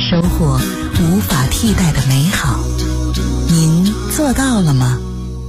收获无法替代的美好。您做到了吗？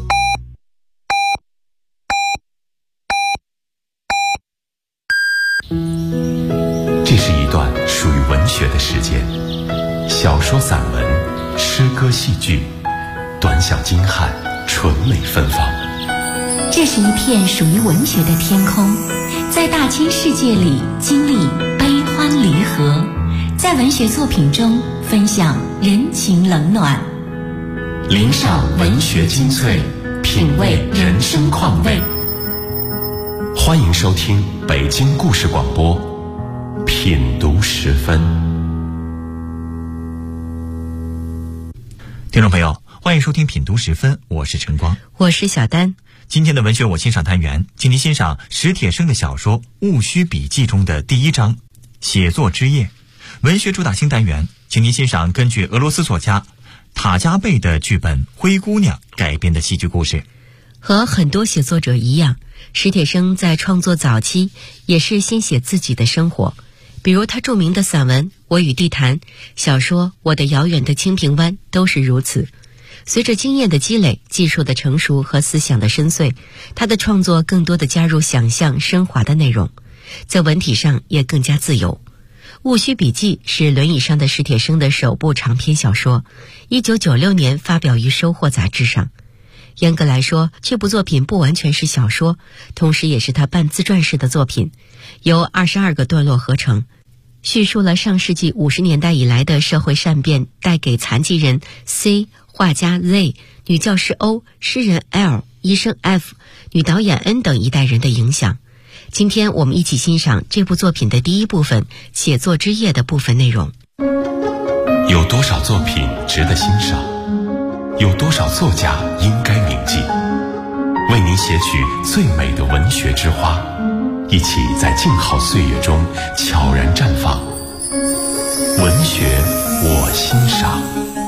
这是一段属于文学的时间，小说、散文、诗歌、戏剧，短小精悍，纯美芬芳。 这是一片属于文学的天空，在大千世界里经历悲欢离合，在文学作品中分享人情冷暖， 聆赏文学精粹，品味人生况味。欢迎收听北京故事广播品读时分。 听众朋友，欢迎收听品读时分，我是晨光， 我是小丹。 今天的文学我欣赏单元，请您欣赏史铁生的小说《戊戌笔记》中的第一章写作之夜。文学主打新单元，请您欣赏根据俄罗斯作家塔加贝的剧本《灰姑娘》改编的戏剧故事。 和很多写作者一样，史铁生在创作早期也是先写自己的生活，比如他著名的散文《我与地坛》，小说《我的遥远的清平湾》都是如此。随着经验的积累，技术的成熟和思想的深邃，他的创作更多的加入想象升华的内容，在文体上也更加自由。《戊戌笔记》是轮椅上的史铁生的首部长篇小说，1996年发表于《收获》杂志上。严格来说，这部作品不完全是小说，同时也是他半自传式的作品，由22个段落合成，叙述了上世纪50年代以来的社会善变带给残疾人 C、画家 Z、女教师 O、诗人 L、医生 F、女导演 N 等一代人的影响。今天我们一起欣赏这部作品的第一部分写作之夜的部分内容。 有多少作品值得欣赏？有多少作家应该铭记？为您写取最美的文学之花，一起在静好岁月中悄然绽放。文学我欣赏。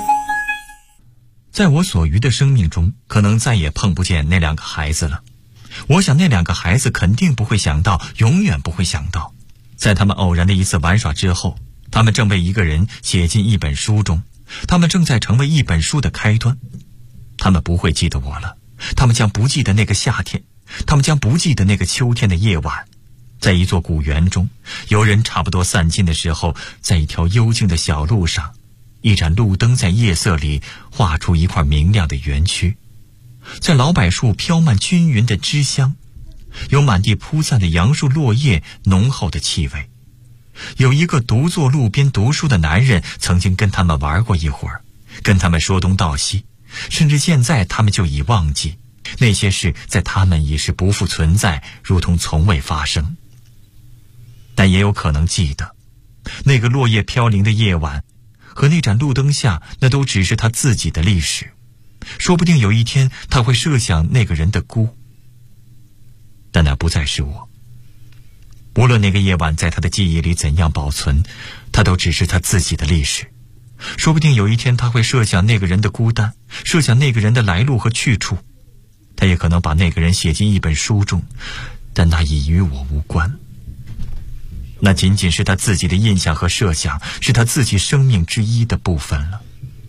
在我所余的生命中，可能再也碰不见那两个孩子了。我想那两个孩子肯定不会想到，永远不会想到，在他们偶然的一次玩耍之后，他们正被一个人写进一本书中，他们正在成为一本书的开端。他们不会记得我了，他们将不记得那个夏天，他们将不记得那个秋天的夜晚，在一座古园中，游人差不多散尽的时候，在一条幽静的小路上，一盏路灯在夜色里画出一块明亮的园区。在老柏树飘漫均匀的枝香，有满地铺散的杨树落叶浓厚的气味。有一个独坐路边读书的男人曾经跟他们玩过一会儿，跟他们说东道西，甚至现在他们就已忘记那些事，在他们已是不复存在，如同从未发生。但也有可能记得那个落叶飘零的夜晚和那盏路灯下，那都只是他自己的历史。说不定有一天他会设想那个人的孤，但那不再是我。无论那个夜晚在他的记忆里怎样保存，他都只是他自己的历史。说不定有一天他会设想那个人的孤单，设想那个人的来路和去处，他也可能把那个人写进一本书中，但那已与我无关。那仅仅是他自己的印象和设想，是他自己生命之一的部分了。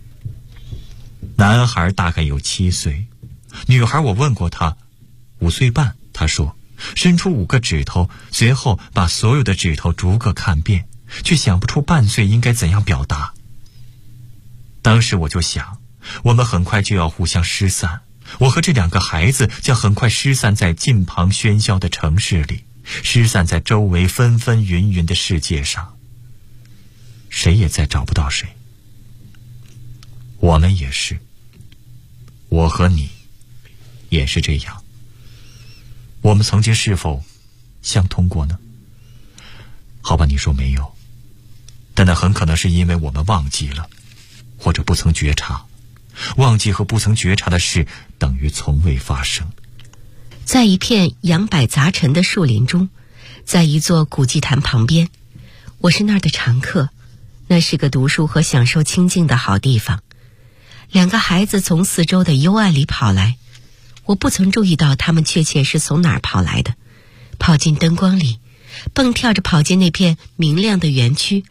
男孩大概有7岁，女孩我问过他，5岁半。他说伸出5个指头，随后把所有的指头逐个看遍，却想不出半岁应该怎样表达。当时我就想，我们很快就要互相失散，我和这两个孩子将很快失散在近旁喧嚣的城市里，失散在周围纷纷云云的世界上，谁也再找不到谁。我们也是，我和你也是这样。我们曾经是否相通过呢？好吧，你说没有，但那很可能是因为我们忘记了，或者不曾觉察。忘记和不曾觉察的事等于从未发生。 在一片杨柏杂陈的树林中，在一座古祭坛旁边，我是那儿的常客，那是个读书和享受清静的好地方。两个孩子从四周的幽暗里跑来，我不曾注意到他们确切是从哪儿跑来的，跑进灯光里，蹦跳着跑进那片明亮的园区，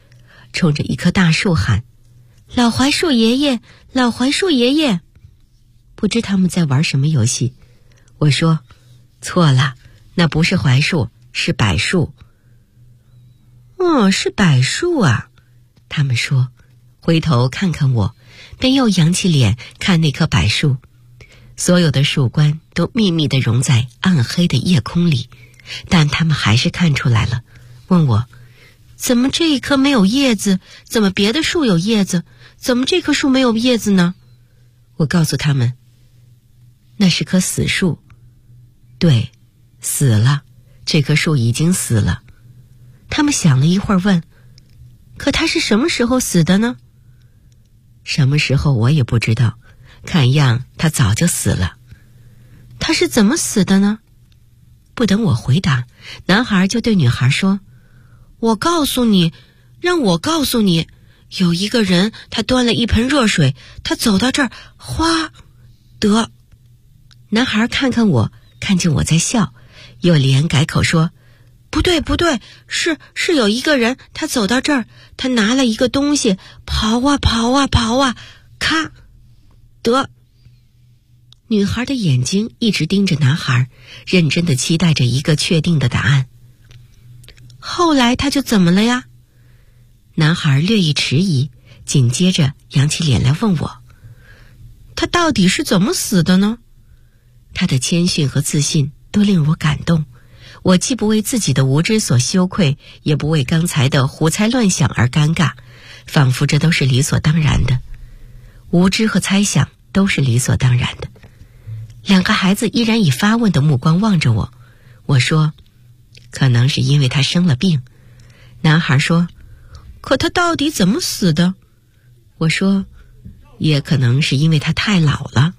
冲着一棵大树喊：“老槐树爷爷，老槐树爷爷！”不知他们在玩什么游戏。我说：“错了，那不是槐树，是柏树。”“哦，是柏树啊。”他们说，回头看看我，便又扬起脸看那棵柏树。所有的树冠都密密地融在暗黑的夜空里，但他们还是看出来了，问我：“怎么这一棵没有叶子？怎么别的树有叶子？怎么这棵树没有叶子呢？”我告诉他们，那是棵死树。对，死了，这棵树已经死了。他们想了一会儿问：“可它是什么时候死的呢？”什么时候我也不知道，看样它早就死了。它是怎么死的呢？不等我回答，男孩就对女孩说：“我告诉你，让我告诉你，有一个人，他端了一盆热水，他走到这儿，哗，得。”男孩看看我，看见我在笑，又连改口说：“不对不对，是有一个人，他走到这儿，他拿了一个东西，刨啊刨啊刨啊，咔，得。”女孩的眼睛一直盯着男孩，认真地期待着一个确定的答案。后来他就怎么了呀？男孩略一迟疑，紧接着扬起脸来问我：“他到底是怎么死的呢？”他的谦逊和自信都令我感动，我既不为自己的无知所羞愧，也不为刚才的胡猜乱想而尴尬，仿佛这都是理所当然的。无知和猜想都是理所当然的。两个孩子依然以发问的目光望着我。我说：“可能是因为他生了病。”男孩说：“可他到底怎么死的？”我说：“也可能是因为他太老了。”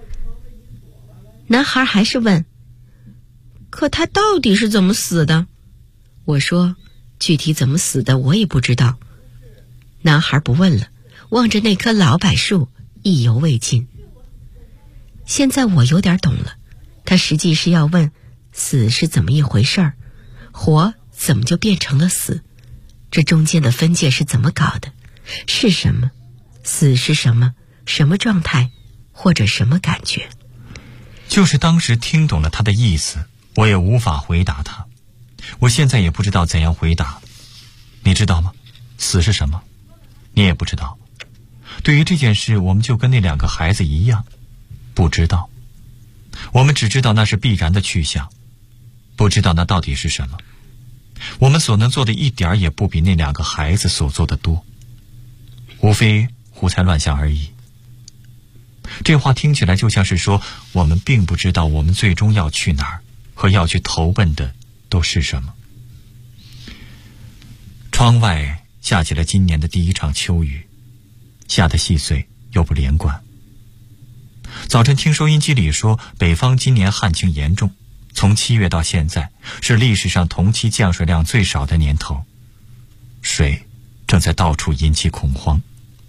男孩还是问：“可他到底是怎么死的？”我说：“具体怎么死的我也不知道。”男孩不问了，望着那棵老柏树，意犹未尽。现在我有点懂了，他实际是要问死是怎么一回事儿，活怎么就变成了死，这中间的分界是怎么搞的，是什么，死是什么，什么状态，或者什么感觉。 就是当时听懂了他的意思，我也无法回答他。我现在也不知道怎样回答。你知道吗？死是什么？你也不知道。对于这件事，我们就跟那两个孩子一样，不知道。我们只知道那是必然的去向，不知道那到底是什么。我们所能做的一点也不比那两个孩子所做的多，无非胡猜乱想而已。这话听起来就像是说，我们并不知道我们最终要去哪儿，和要去投奔的都是什么。窗外下起了今年的第一场秋雨，下得细碎又不连贯。早晨听收音机里说，北方今年旱情严重，从7月到现在是历史上同期降水量最少的年头，水正在到处引起恐慌。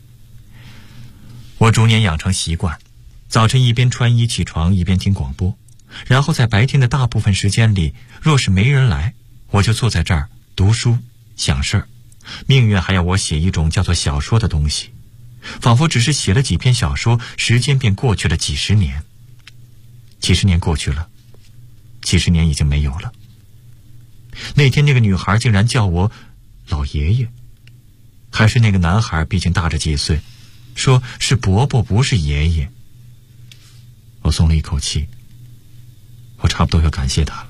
我逐年养成习惯，早晨一边穿衣起床一边听广播，然后在白天的大部分时间里，若是没人来，我就坐在这儿读书想事儿。命运还要我写一种叫做小说的东西，仿佛只是写了几篇小说，时间便过去了几十年。几十年过去了，几十年已经没有了。那天那个女孩竟然叫我老爷爷，还是那个男孩毕竟大着几岁，说是伯伯不是爷爷。我松了一口气，我差不多要感谢他了。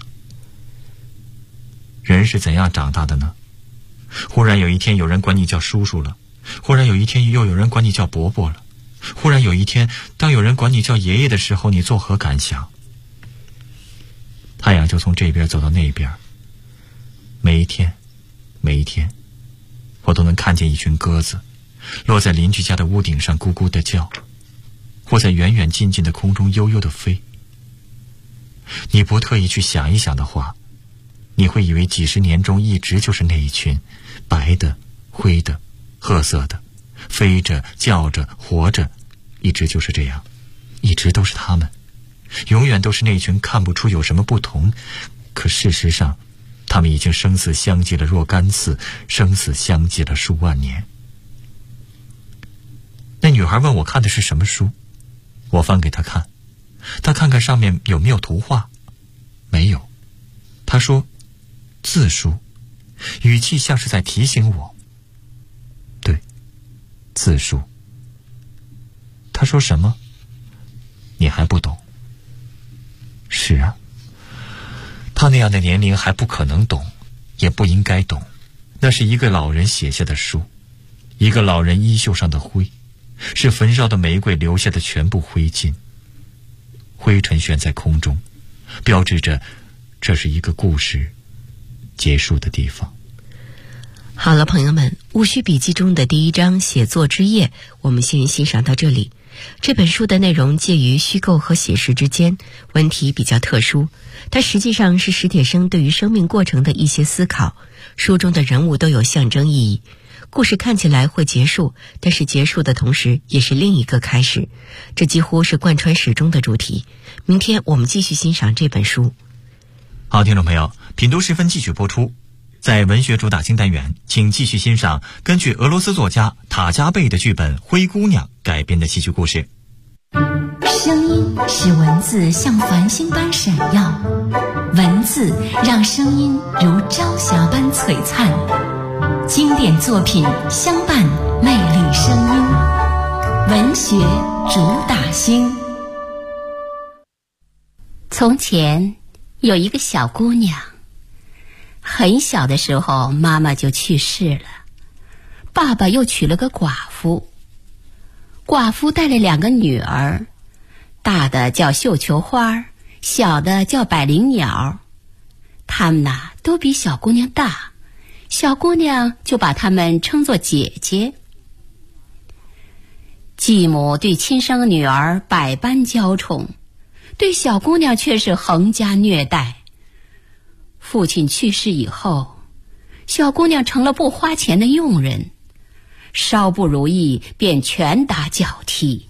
人是怎样长大的呢？忽然有一天有人管你叫叔叔了，忽然有一天又有人管你叫伯伯了，忽然有一天当有人管你叫爷爷的时候，你作何感想？太阳就从这边走到那边，每一天我都能看见一群鸽子落在邻居家的屋顶上咕咕地叫，或在远远近近的空中悠悠地飞。你不特意去想一想的话，你会以为几十年中一直就是那一群白的、灰的、褐色的，飞着、叫着、活着，一直就是这样，一直都是他们，永远都是那群看不出有什么不同，可事实上他们已经生死相继了若干次，生死相继了数万年。 女孩问我看的是什么书，我翻给她看，她看看上面有没有图画，没有。她说字书，语气像是在提醒我。对，字书。她说什么？你还不懂。是啊，她那样的年龄还不可能懂，也不应该懂。那是一个老人写下的书，一个老人衣袖上的灰，是焚烧的玫瑰留下的全部灰烬。灰尘悬在空中，标志着这是一个故事结束的地方。 好了，朋友们，戊戌笔记中的第一章写作之夜，我们先欣赏到这里。这本书的内容介于虚构和写实之间，文体比较特殊，它实际上是史铁生对于生命过程的一些思考。书中的人物都有象征意义，故事看起来会结束，但是结束的同时也是另一个开始，这几乎是贯穿始终的主题。明天我们继续欣赏这本书。 好，听众朋友，品读时分继续播出。在文学主打新单元，请继续欣赏根据俄罗斯作家塔加贝的剧本《灰姑娘》改编的戏剧故事。 声音使文字像繁星般闪耀，文字让声音如朝霞般璀璨。经典作品相伴，魅力声音，文学主打星。从前有一个小姑娘，很小的时候妈妈就去世了，爸爸又娶了个寡妇。寡妇带了2个女儿，大的叫绣球花，小的叫百灵鸟。她们都比小姑娘大，小姑娘就把她们称作姐姐。继母对亲生女儿百般娇宠，对小姑娘却是横加虐待。父亲去世以后，小姑娘成了不花钱的佣人，稍不如意便拳打脚踢。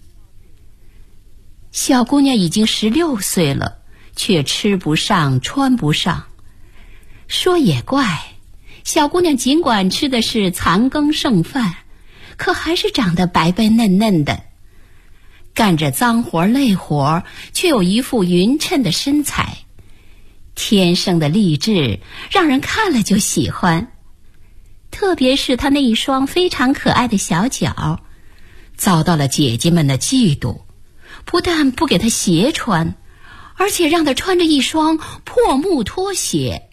小姑娘已经16岁了，却吃不上穿不上。说也怪，小姑娘尽管吃的是残羹剩饭，可还是长得白白嫩嫩的，干着脏活累活，却有一副匀称的身材，天生的丽质，让人看了就喜欢。特别是她那一双非常可爱的小脚，遭到了姐姐们的嫉妒，不但不给她鞋穿，而且让她穿着一双破木拖鞋。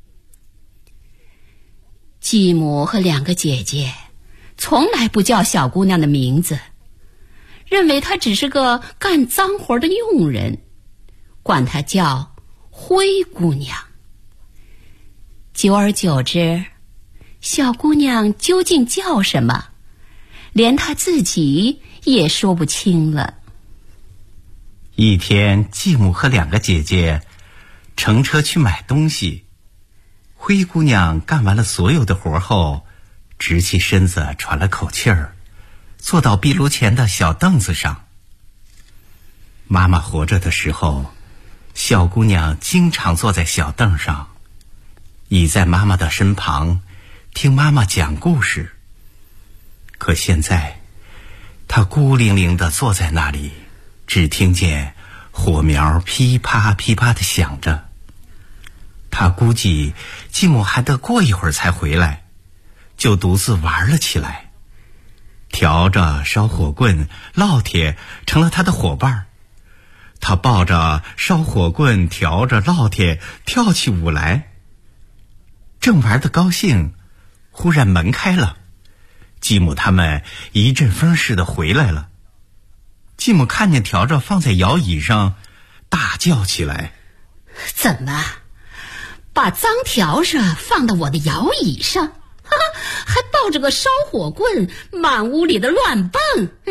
继母和2个姐姐从来不叫小姑娘的名字，认为她只是个干脏活的佣人，管她叫灰姑娘。久而久之，小姑娘究竟叫什么，连她自己也说不清了。 一天，继母和2个姐姐乘车去买东西。灰姑娘干完了所有的活后，直起身子喘了口气儿，坐到壁炉前的小凳子上。妈妈活着的时候，小姑娘经常坐在小凳上，倚在妈妈的身旁，听妈妈讲故事。可现在，她孤零零地坐在那里，只听见火苗噼啪噼啪地响着。她估计继母还得过一会儿才回来，就独自玩了起来。笤帚、烧火棍、烙铁成了她的伙伴。她抱着烧火棍、笤帚、烙铁跳起舞来。正玩得高兴，忽然门开了，继母他们一阵风似的回来了。继母看见笤帚放在摇椅上，大叫起来： 怎么把脏笤帚放到我的摇椅上，还抱着个烧火棍，满屋里的乱蹦。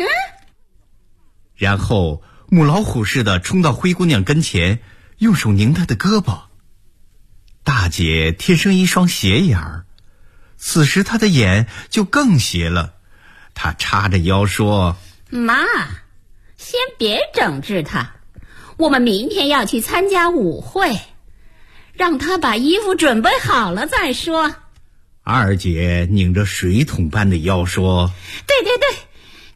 然后母老虎似的冲到灰姑娘跟前，用手拧她的胳膊。大姐天生一双斜眼儿，此时她的眼就更斜了。她叉着腰说： 妈，先别整治她，我们明天要去参加舞会，让她把衣服准备好了再说。 二姐拧着水桶般的腰说： 对，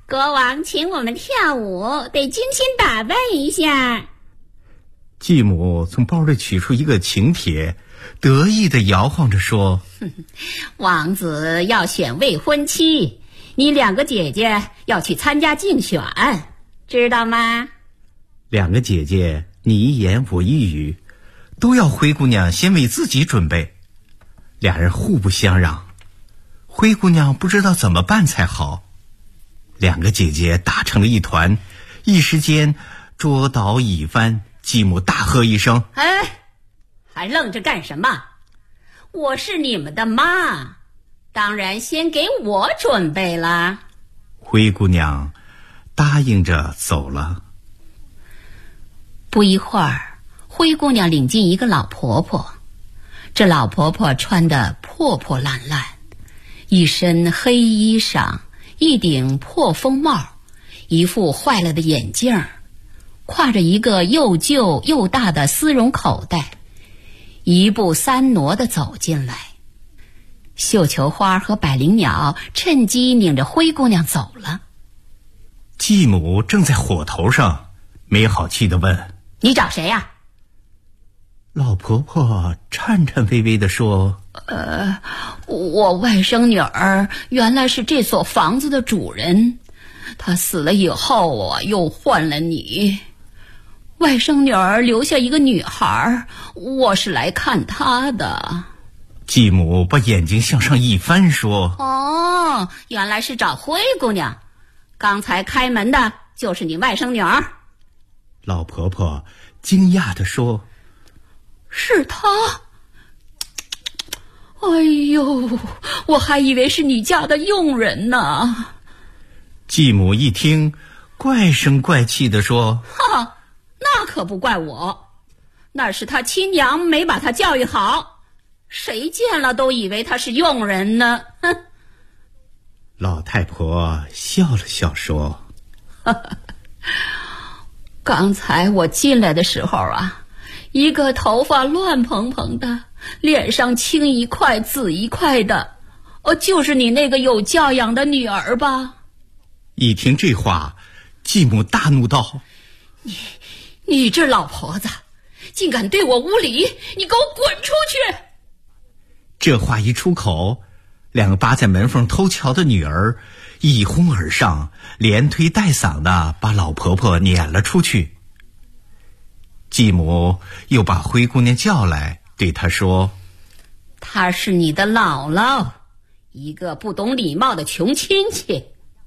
国王请我们跳舞，得精心打扮一下。 继母从包里取出一个请帖，得意地摇晃着说： 王子要选未婚妻，你2个姐姐要去参加竞选，知道吗 ？2个姐姐你一言我一语，都要灰姑娘先为自己准备。2人互不相让，灰姑娘不知道怎么办才好。2个姐姐打成了一团，一时间桌倒椅翻。继母大喝一声： 哎，还愣着干什么？我是你们的妈，当然先给我准备了。 灰姑娘答应着走了。 不一会儿，灰姑娘领进一个老婆婆，这老婆婆穿得破破烂烂，一身黑衣裳，一顶破风帽，一副坏了的眼镜，挎着一个又旧又大的丝绒口袋，一步3挪地走进来。绣球花和百灵鸟趁机领着灰姑娘走了。 继母正在火头上，没好气地问： 你找谁呀？ 老婆婆颤颤巍巍地说： 我外甥女儿原来是这所房子的主人，她死了以后又换了你。外甥女儿留下一个女孩，我是来看她的。 继母把眼睛向上一翻说： 哦，原来是找灰姑娘，刚才开门的就是你外甥女儿。 老婆婆惊讶地说： 是她？哎呦，我还以为是你家的佣人呢。 继母一听，怪声怪气地说： 哈，那可不怪我，那是他亲娘没把他教育好，谁见了都以为他是佣人呢。哼！ 老太婆笑了笑说： 刚才我进来的时候一个头发乱蓬蓬的，脸上青一块紫一块的，就是你那个有教养的女儿吧？ 一听这话，继母大怒道： 你这老婆子，竟敢对我无礼，你给我滚出去！ 这话一出口，2个扒在门缝偷瞧的女儿一哄而上，连推带搡的把老婆婆撵了出去。继母又把灰姑娘叫来，对她说： 她是你的姥姥，一个不懂礼貌的穷亲戚。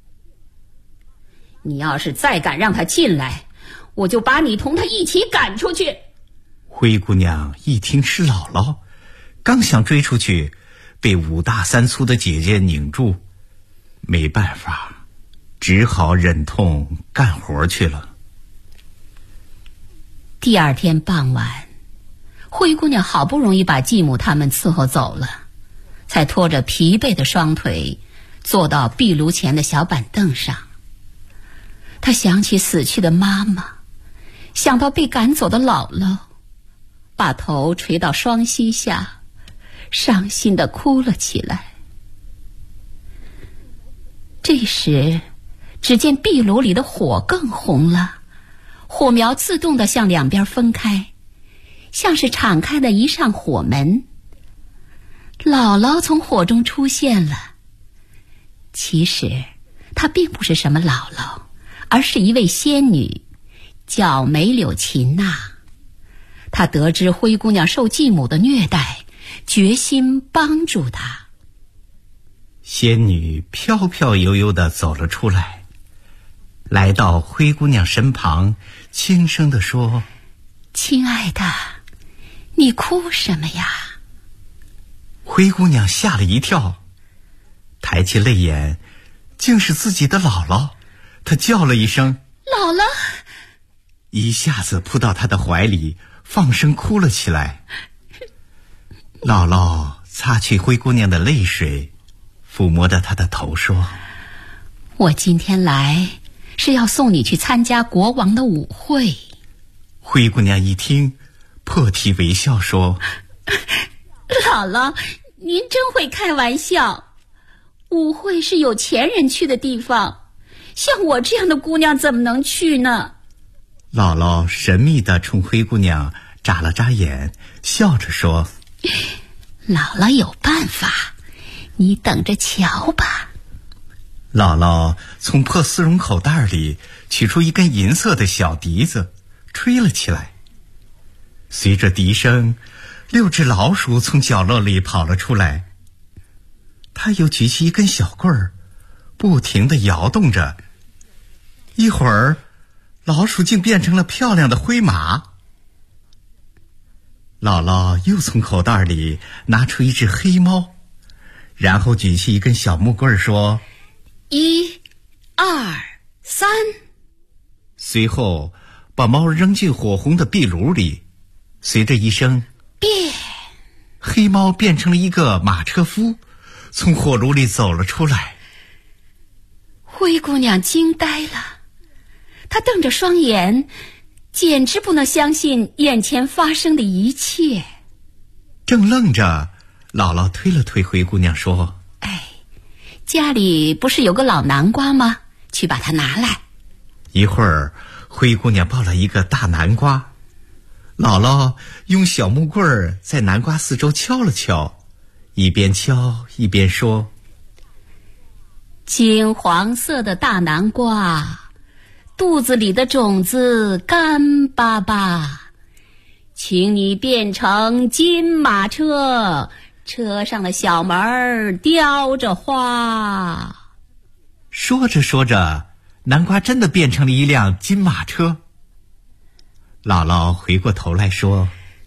你要是再敢让她进来，我就把你同她一起赶出去。 灰姑娘一听是姥姥，刚想追出去，被5大3粗的姐姐拧住，没办法，只好忍痛干活去了。 第2天傍晚，灰姑娘好不容易把继母他们伺候走了，才拖着疲惫的双腿坐到壁炉前的小板凳上。她想起死去的妈妈，想到被赶走的姥姥，把头垂到双膝下，伤心地哭了起来。这时，只见壁炉里的火更红了，火苗自动地向2边分开，像是敞开的一扇火门。姥姥从火中出现了，其实她并不是什么姥姥，而是一位仙女，叫梅柳琴娜。她得知灰姑娘受继母的虐待，决心帮助她。 仙女飘飘悠悠地走了出来，来到灰姑娘身旁，轻声地说： 亲爱的，你哭什么呀？ 灰姑娘吓了一跳，抬起泪眼，竟是自己的姥姥。她叫了一声姥姥， 一下子扑到她的怀里，放声哭了起来。姥姥擦去灰姑娘的泪水，抚摸着她的头说： 我今天来是要送你去参加国王的舞会。 灰姑娘一听，破涕为笑说： 姥姥，您真会开玩笑，舞会是有钱人去的地方， 像我这样的姑娘怎么能去呢？ 姥姥神秘地冲灰姑娘眨了眨眼，笑着说： 姥姥有办法，你等着瞧吧。 姥姥从破丝绒口袋里取出一根银色的小笛子，吹了起来。随着笛声，6只老鼠从角落里跑了出来。他又举起一根小棍儿，不停地摇动着。一会儿，老鼠竟变成了漂亮的灰马。姥姥又从口袋里拿出一只黑猫，然后举起一根小木棍说：1、2、3。随后把猫扔进火红的壁炉里，随着一声变，黑猫变成了一个马车夫，从火炉里走了出来。 灰姑娘惊呆了，她瞪着双眼，简直不能相信眼前发生的一切。 正愣着，姥姥推了推灰姑娘说： 家里不是有个老南瓜吗？去把它拿来。 一会儿，灰姑娘抱了一个大南瓜，姥姥用小木棍儿在南瓜四周敲了敲，一边敲一边说： 金黄色的大南瓜，肚子里的种子干巴巴，请你变成金马车，车上的小门雕着花。 说着说着，南瓜真的变成了一辆金马车。姥姥回过头来说：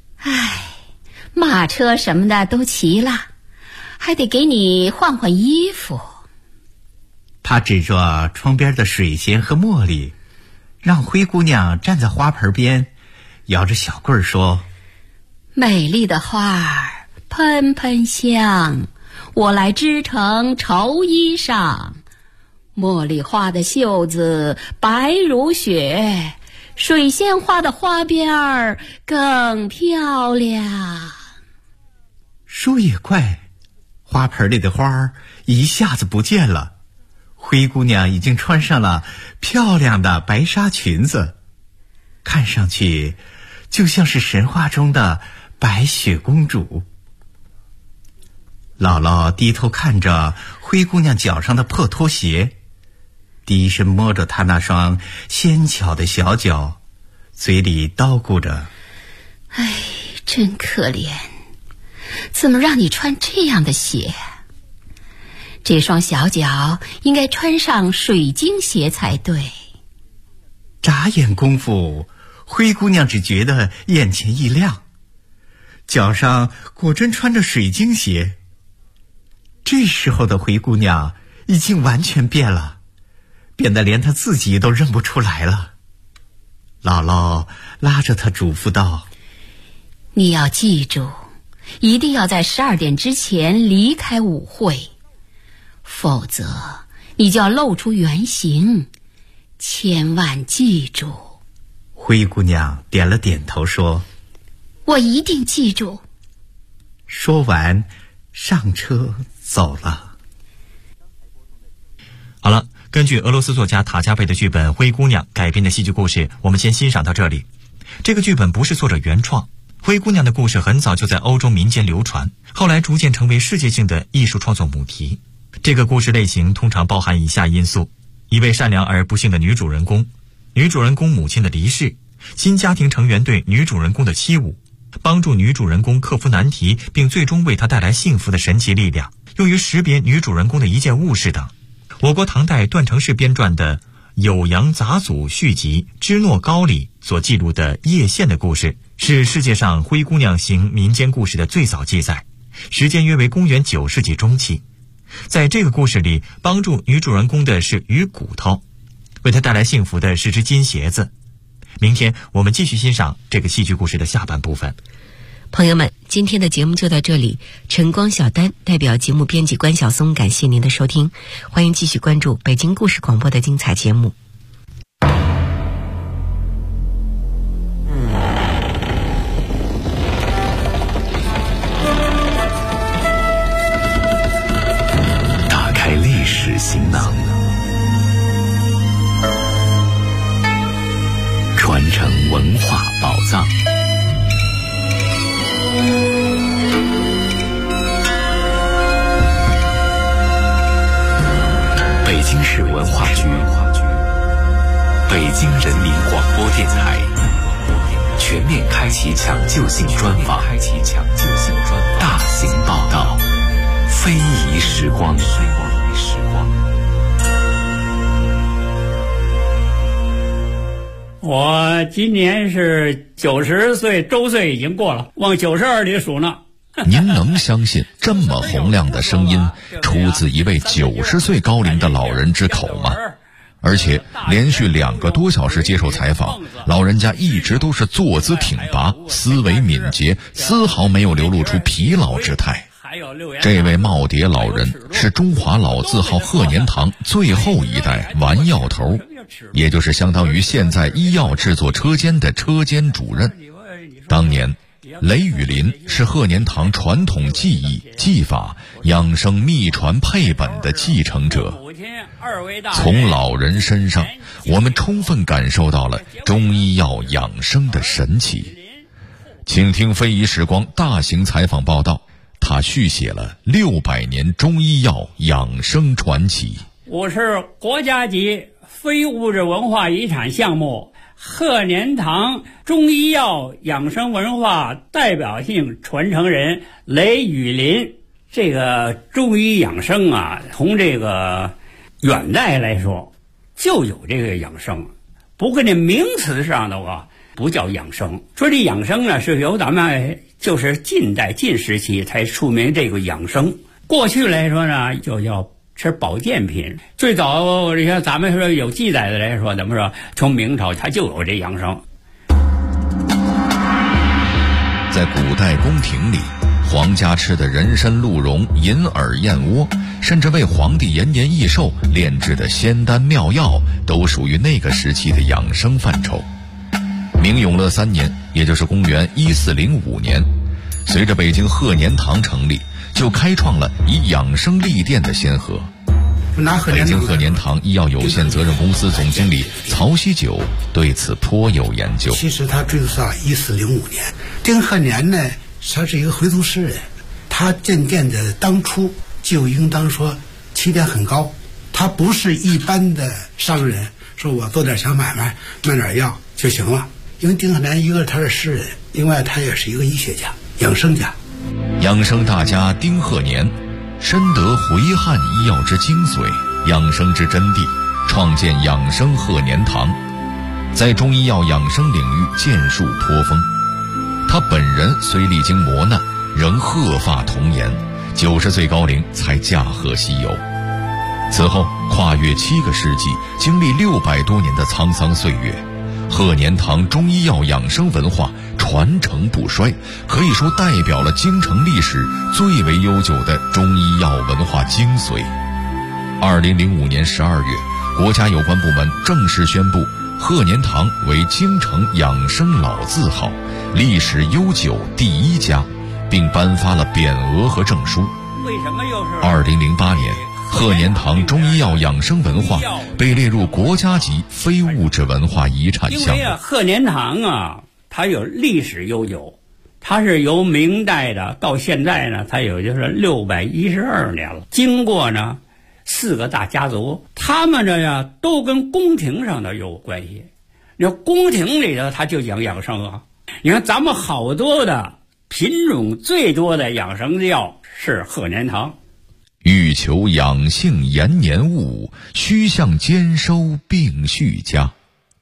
马车什么的都齐了，还得给你换换衣服。 她指着窗边的水仙和茉莉，让灰姑娘站在花盆边，摇着小棍儿说： 美丽的花儿喷喷香，我来织成绸衣裳。茉莉花的袖子白如雪，水仙花的花边儿更漂亮。 说也怪，花盆里的花儿一下子不见了，灰姑娘已经穿上了漂亮的白纱裙子，看上去就像是神话中的白雪公主。姥姥低头看着灰姑娘脚上的破拖鞋，低声摸着她那双纤巧的小脚，嘴里叨咕着： 真可怜，怎么让你穿这样的鞋？这双小脚应该穿上水晶鞋才对。 眨眼功夫，灰姑娘只觉得眼前一亮，脚上果真穿着水晶鞋。这时候的灰姑娘已经完全变了，变得连她自己都认不出来了。姥姥拉着她嘱咐道： 你要记住，一定要在12点之前离开舞会，否则你就要露出原形，千万记住。 灰姑娘点了点头说： 我一定记住。 说完上车走了。 好了，根据俄罗斯作家塔加贝的剧本《灰姑娘》改编的戏剧故事，我们先欣赏到这里。这个剧本不是作者原创，灰姑娘的故事很早就在欧洲民间流传，后来逐渐成为世界性的艺术创作母题。这个故事类型通常包含以下因素：一位善良而不幸的女主人公，女主人公母亲的离世，新家庭成员对女主人公的欺侮，帮助女主人公克服难题并最终为她带来幸福的神奇力量，用于识别女主人公的一件物事等。我国唐代段成式编撰的《酉阳杂俎》续集《芝诺高》里所记录的叶县的故事，是世界上灰姑娘型民间故事的最早记载，时间约为公元9世纪中期。在这个故事里，帮助女主人公的是鱼骨头，为她带来幸福的是只金鞋子。明天我们继续欣赏这个戏剧故事的下半部分。 朋友们，今天的节目就到这里。晨光小丹代表节目编辑关晓松，感谢您的收听，欢迎继续关注北京故事广播的精彩节目。 打开历史行囊， 化局，北京人民广播电台全面开启抢救性专访，大型报道，非遗时光。 我今年是90岁，周岁已经过了，往92里数呢。 您能相信这么洪亮的声音出自一位90岁高龄的老人之口吗？而且连续2个多小时接受采访，老人家一直都是坐姿挺拔，思维敏捷，丝毫没有流露出疲劳之态。这位耄耋老人是中华老字号鹤年堂最后一代丸药头，也就是相当于现在医药制作车间的车间主任。当年雷雨林是鹤年堂传统技艺、技法、养生秘传配本的继承者。从老人身上，我们充分感受到了中医药养生的神奇。请听非遗时光大型采访报道，他续写了600年中医药养生传奇。 我是国家级非物质文化遗产项目鹤年堂中医药养生文化代表性传承人雷雨林。这个中医养生啊，从这个远代来说就有这个养生，不过这名词上的话不叫养生。说这养生呢，是由咱们就是近代近时期才出名这个养生。过去来说呢，就叫吃保健品。最早你看咱们说有记载的来说，怎么说从明朝它就有这养生。 在古代宫廷里，皇家吃的人参、鹿茸、银耳、燕窝，甚至为皇帝延年益寿炼制的仙丹妙药，都属于那个时期的养生范畴。明永乐3年，也就是公元1405年，随着北京鹤年堂成立，就开创了以养生立店的先河。北京鹤年堂医药有限责任公司总经理曹锡九对此颇有研究。 其实他追溯到1405年，丁鹤年呢，他是一个回族诗人，他渐渐的当初就应当说起点很高，他不是一般的商人，说我做点小买卖卖点药就行了。因为丁鹤年一个他是诗人，另外他也是一个医学家、养生家。 养生大家丁鹤年深得回汉医药之精髓，养生之真谛，创建养生鹤年堂，在中医药养生领域建树颇丰。他本人虽历经磨难，仍鹤发童颜，90岁高龄才驾鹤西游。此后跨越7个世纪，经历600多年的沧桑岁月，鹤年堂中医药养生文化传承不衰，可以说代表了京城历史最为悠久的中医药文化精髓。2005年12月，国家有关部门正式宣布鹤年堂为京城养生老字号，历史悠久第1家，并颁发了匾额和证书。 为什么又是 2008年，鹤年堂中医药养生文化被列入国家级非物质文化遗产项目。 因为鹤年堂啊，它有历史悠久，它是由明代的到现在呢，它有就是612年了。经过呢4个大家族，他们这呀都跟宫廷上的有关系。你说宫廷里头它就讲养生啊，你看咱们好多的品种最多的养生药是鹤年堂。 欲求养性延年物，须向兼收并续家。